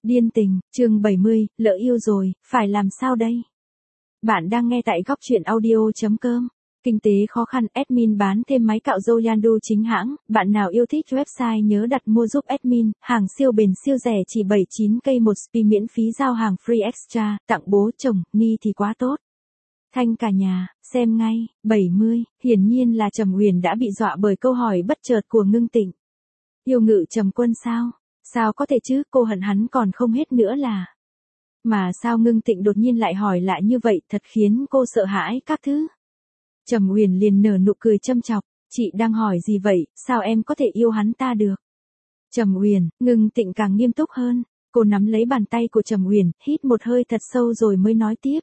Điên tình, chương 70, lỡ yêu rồi, phải làm sao đây? Bạn đang nghe tại góc truyện audio.com. Kinh tế khó khăn, admin bán thêm máy cạo râu Yandu chính hãng. Bạn nào yêu thích website nhớ đặt mua giúp admin. Hàng siêu bền siêu rẻ chỉ 79k một spi miễn phí giao hàng free extra. Tặng bố chồng, ni thì quá tốt. Thanh cả nhà, xem ngay. 70, hiển nhiên là Trầm Huyền đã bị dọa bởi câu hỏi bất chợt của Ngưng Tịnh. Yêu Ngự Trầm Quân sao? Sao có thể chứ, cô hận hắn còn không hết nữa là. Mà sao Ngưng Tịnh đột nhiên lại hỏi lại như vậy, thật khiến cô sợ hãi các thứ. Trầm Huyền liền nở nụ cười châm chọc, chị đang hỏi gì vậy, sao em có thể yêu hắn ta được? Trầm Huyền, Ngưng Tịnh càng nghiêm túc hơn, cô nắm lấy bàn tay của Trầm Huyền, hít một hơi thật sâu rồi mới nói tiếp.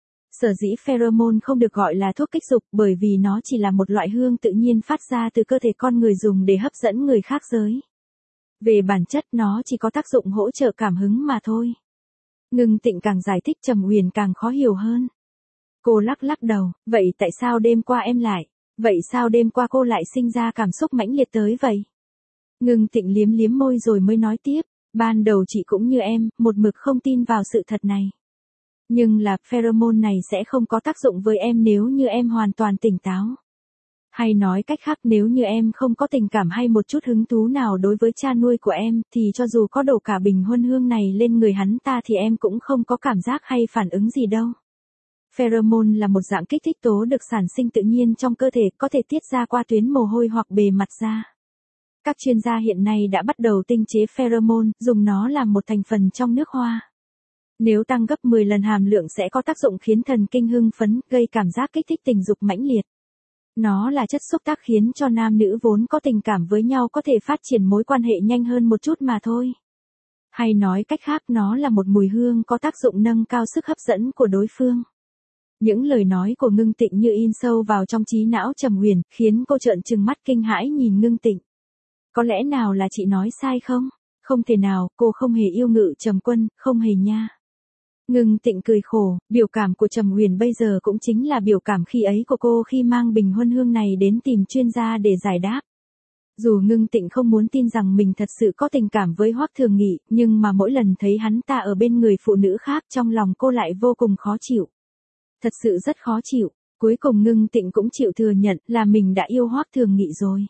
Sở dĩ pheromone không được gọi là thuốc kích dục bởi vì nó chỉ là một loại hương tự nhiên phát ra từ cơ thể con người dùng để hấp dẫn người khác giới. Về bản chất nó chỉ có tác dụng hỗ trợ cảm hứng mà thôi. Ngưng Tịnh càng giải thích Trầm Huyền càng khó hiểu hơn. Cô lắc lắc đầu, vậy tại sao đêm qua em lại, vậy sao đêm qua cô lại sinh ra cảm xúc mãnh liệt tới vậy? Ngưng Tịnh liếm liếm môi rồi mới nói tiếp, ban đầu chị cũng như em, một mực không tin vào sự thật này. Nhưng là pheromone này sẽ không có tác dụng với em nếu như em hoàn toàn tỉnh táo. Hay nói cách khác nếu như em không có tình cảm hay một chút hứng thú nào đối với cha nuôi của em thì cho dù có đổ cả bình huân hương này lên người hắn ta thì em cũng không có cảm giác hay phản ứng gì đâu. Pheromone là một dạng kích thích tố được sản sinh tự nhiên trong cơ thể, có thể tiết ra qua tuyến mồ hôi hoặc bề mặt da. Các chuyên gia hiện nay đã bắt đầu tinh chế pheromone, dùng nó làm một thành phần trong nước hoa. Nếu tăng gấp 10 lần hàm lượng sẽ có tác dụng khiến thần kinh hưng phấn, gây cảm giác kích thích tình dục mãnh liệt. Nó là chất xúc tác khiến cho nam nữ vốn có tình cảm với nhau có thể phát triển mối quan hệ nhanh hơn một chút mà thôi. Hay nói cách khác nó là một mùi hương có tác dụng nâng cao sức hấp dẫn của đối phương. Những lời nói của Ngưng Tịnh như in sâu vào trong trí não Trầm Huyền, khiến cô trợn trừng mắt kinh hãi nhìn Ngưng Tịnh. Có lẽ nào là chị nói sai không? Không thể nào, cô không hề yêu Ngự Trầm Quân, không hề nha. Ngưng Tịnh cười khổ, biểu cảm của Trầm Huyền bây giờ cũng chính là biểu cảm khi ấy của cô khi mang bình huân hương này đến tìm chuyên gia để giải đáp. Dù Ngưng Tịnh không muốn tin rằng mình thật sự có tình cảm với Hoắc Thường Nghị, nhưng mà mỗi lần thấy hắn ta ở bên người phụ nữ khác trong lòng cô lại vô cùng khó chịu. Thật sự rất khó chịu, cuối cùng Ngưng Tịnh cũng chịu thừa nhận là mình đã yêu Hoắc Thường Nghị rồi.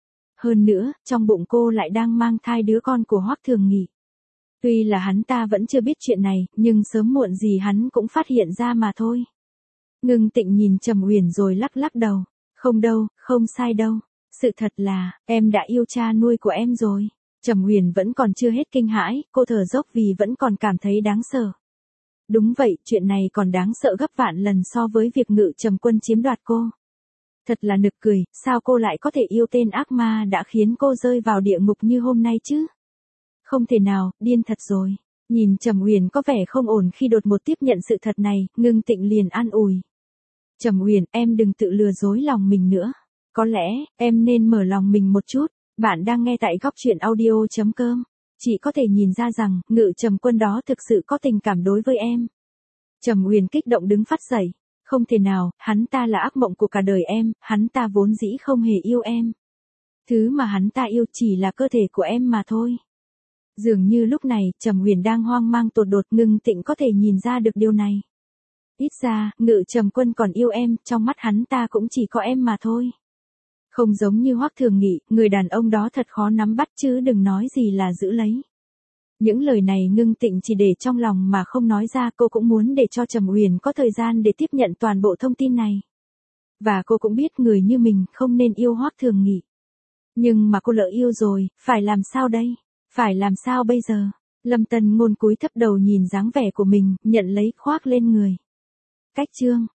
Hơn nữa, trong bụng cô lại đang mang thai đứa con của Hoắc Thường Nghị. Tuy là hắn ta vẫn chưa biết chuyện này, nhưng sớm muộn gì hắn cũng phát hiện ra mà thôi. Ngưng Tịnh nhìn Trầm Huyền rồi lắc lắc đầu. Không đâu, không sai đâu. Sự thật là, em đã yêu cha nuôi của em rồi. Trầm Huyền vẫn còn chưa hết kinh hãi, cô thở dốc vì vẫn còn cảm thấy đáng sợ. Đúng vậy, chuyện này còn đáng sợ gấp vạn lần so với việc Ngự Trầm Quân chiếm đoạt cô. Thật là nực cười, sao cô lại có thể yêu tên ác ma đã khiến cô rơi vào địa ngục như hôm nay chứ? Không thể nào, điên thật rồi. Nhìn Trầm Huyền có vẻ không ổn khi đột ngột tiếp nhận sự thật này, Ngưng Tịnh liền an ủi. Trầm Huyền, em đừng tự lừa dối lòng mình nữa. Có lẽ, em nên mở lòng mình một chút. Bạn đang nghe tại góc truyện audio.com. Chị có thể nhìn ra rằng, Ngự Trầm Quân đó thực sự có tình cảm đối với em. Trầm Huyền kích động đứng phát dậy. Không thể nào, hắn ta là ác mộng của cả đời em, hắn ta vốn dĩ không hề yêu em. Thứ mà hắn ta yêu chỉ là cơ thể của em mà thôi. Dường như lúc này, Trầm Huyền đang hoang mang tột đột, Ngưng Tịnh có thể nhìn ra được điều này. Ít ra, Ngự Trầm Quân còn yêu em, trong mắt hắn ta cũng chỉ có em mà thôi. Không giống như Hoắc Thường Nghị, người đàn ông đó thật khó nắm bắt chứ đừng nói gì là giữ lấy. Những lời này Ngưng Tịnh chỉ để trong lòng mà không nói ra, cô cũng muốn để cho Trầm Huyền có thời gian để tiếp nhận toàn bộ thông tin này. Và cô cũng biết người như mình không nên yêu Hoắc Thường Nghị. Nhưng mà cô lỡ yêu rồi, phải làm sao đây? Phải làm sao bây giờ? Lâm Tân Ngôn cúi thấp đầu nhìn dáng vẻ của mình, nhận lấy khoác lên người. Cách chương